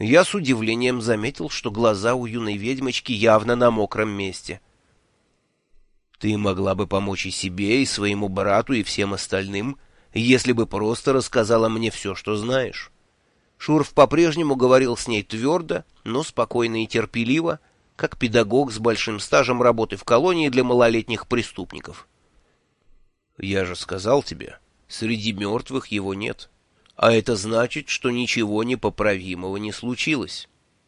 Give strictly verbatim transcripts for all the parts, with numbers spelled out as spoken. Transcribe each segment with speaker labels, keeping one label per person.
Speaker 1: Я с удивлением заметил, что глаза у юной ведьмочки явно на мокром месте. «Ты могла бы помочь и себе, и своему брату, и всем остальным, если бы просто рассказала мне все, что знаешь». Шурф по-прежнему говорил с ней твердо, но спокойно и терпеливо, как педагог с большим стажем работы в колонии для малолетних преступников. «Я же сказал тебе, среди мертвых его нет, а это значит, что ничего непоправимого не случилось».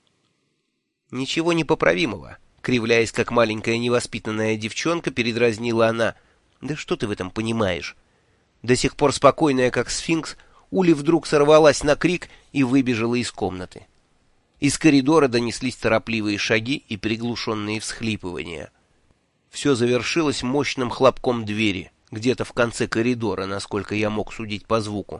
Speaker 1: «Ничего непоправимого», — кривляясь, как маленькая невоспитанная девчонка, передразнила она. «Да что ты в этом понимаешь?» До сих пор спокойная, как сфинкс, Ули вдруг сорвалась на крик и выбежала из комнаты. Из коридора донеслись торопливые шаги и приглушенные всхлипывания. Все завершилось мощным хлопком двери, где-то в конце коридора, насколько я мог судить по звуку.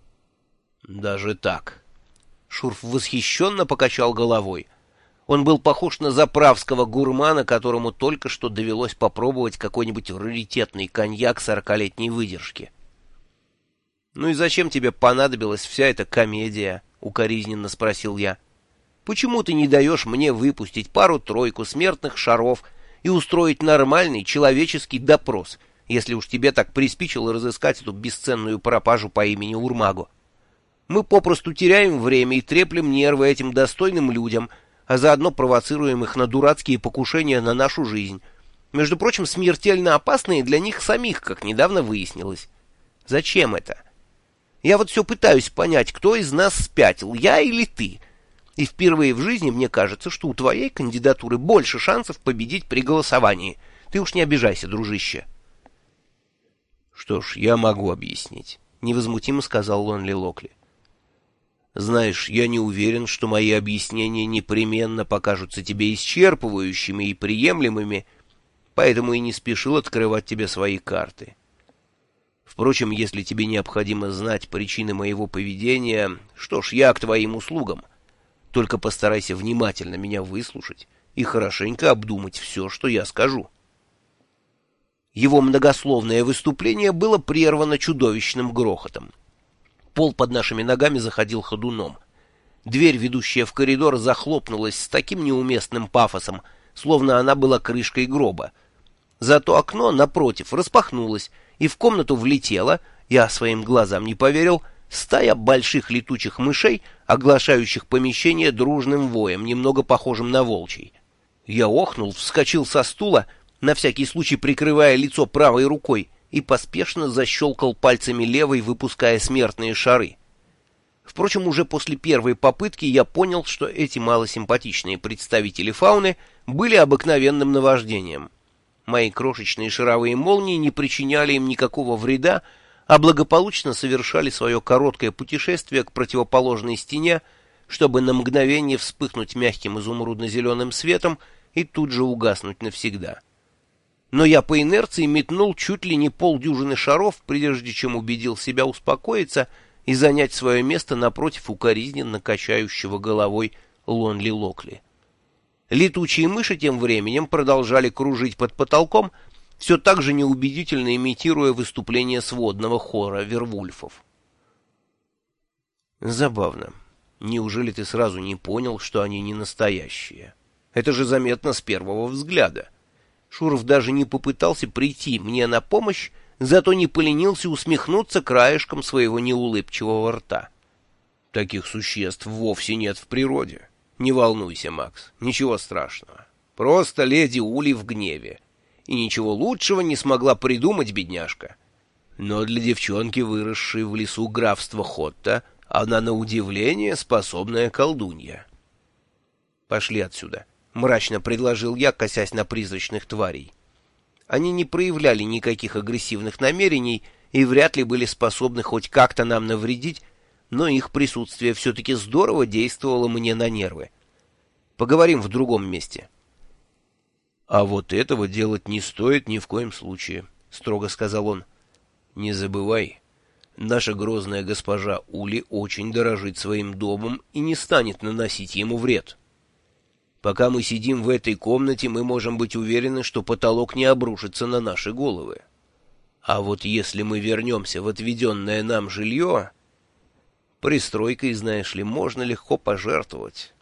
Speaker 1: «Даже так?» Шурф восхищенно покачал головой. Он был похож на заправского гурмана, которому только что довелось попробовать какой-нибудь раритетный коньяк сорокалетней выдержки. «Ну и зачем тебе понадобилась вся эта комедия?» — укоризненно спросил я. «Почему ты не даешь мне выпустить пару-тройку смертных шаров и устроить нормальный человеческий допрос, если уж тебе так приспичило разыскать эту бесценную пропажу по имени Урмагу? Мы попросту теряем время и треплем нервы этим достойным людям, а заодно провоцируем их на дурацкие покушения на нашу жизнь. Между прочим, смертельно опасные для них самих, как недавно выяснилось. Зачем это? Я вот все пытаюсь понять, кто из нас спятил, я или ты. И впервые в жизни мне кажется, что у твоей кандидатуры больше шансов победить при голосовании. Ты уж не обижайся, дружище». «Что ж, я могу объяснить», — невозмутимо сказал Лонли Локли. «Знаешь, я не уверен, что мои объяснения непременно покажутся тебе исчерпывающими и приемлемыми, поэтому и не спешил открывать тебе свои карты. Впрочем, если тебе необходимо знать причины моего поведения, что ж, я к твоим услугам. Только постарайся внимательно меня выслушать и хорошенько обдумать все, что я скажу». Его многословное выступление было прервано чудовищным грохотом. Пол под нашими ногами заходил ходуном. Дверь, ведущая в коридор, захлопнулась с таким неуместным пафосом, словно она была крышкой гроба. Зато окно, напротив, распахнулось, и в комнату влетела, я своим глазам не поверил, стая больших летучих мышей, оглашающих помещение дружным воем, немного похожим на волчий. Я охнул, вскочил со стула, на всякий случай прикрывая лицо правой рукой, и поспешно защелкал пальцами левой, выпуская смертные шары. Впрочем, уже после первой попытки я понял, что эти малосимпатичные представители фауны были обыкновенным наваждением. Мои крошечные шаровые молнии не причиняли им никакого вреда, а благополучно совершали свое короткое путешествие к противоположной стене, чтобы на мгновение вспыхнуть мягким изумрудно-зеленым светом и тут же угаснуть навсегда. Но я по инерции метнул чуть ли не полдюжины шаров, прежде чем убедил себя успокоиться и занять свое место напротив укоризненно качающего головой Лонли Локли. Летучие мыши тем временем продолжали кружить под потолком, все так же неубедительно имитируя выступление сводного хора вервульфов. Забавно. Неужели ты сразу не понял, что они не настоящие? Это же заметно с первого взгляда. Шуров даже не попытался прийти мне на помощь, зато не поленился усмехнуться краешком своего неулыбчивого рта. Таких существ вовсе нет в природе. Не волнуйся, Макс, ничего страшного. Просто леди Ули в гневе. И ничего лучшего не смогла придумать, бедняжка. Но для девчонки, выросшей в лесу графства Хотта, она на удивление способная колдунья. «Пошли отсюда», — мрачно предложил я, косясь на призрачных тварей. Они не проявляли никаких агрессивных намерений и вряд ли были способны хоть как-то нам навредить, но их присутствие все-таки здорово действовало мне на нервы. Поговорим в другом месте. — А вот этого делать не стоит ни в коем случае, — строго сказал он. — Не забывай, наша грозная госпожа Ули очень дорожит своим домом и не станет наносить ему вред. Пока мы сидим в этой комнате, мы можем быть уверены, что потолок не обрушится на наши головы. А вот если мы вернемся в отведенное нам жилье... Пристройкой, знаешь ли, можно легко пожертвовать.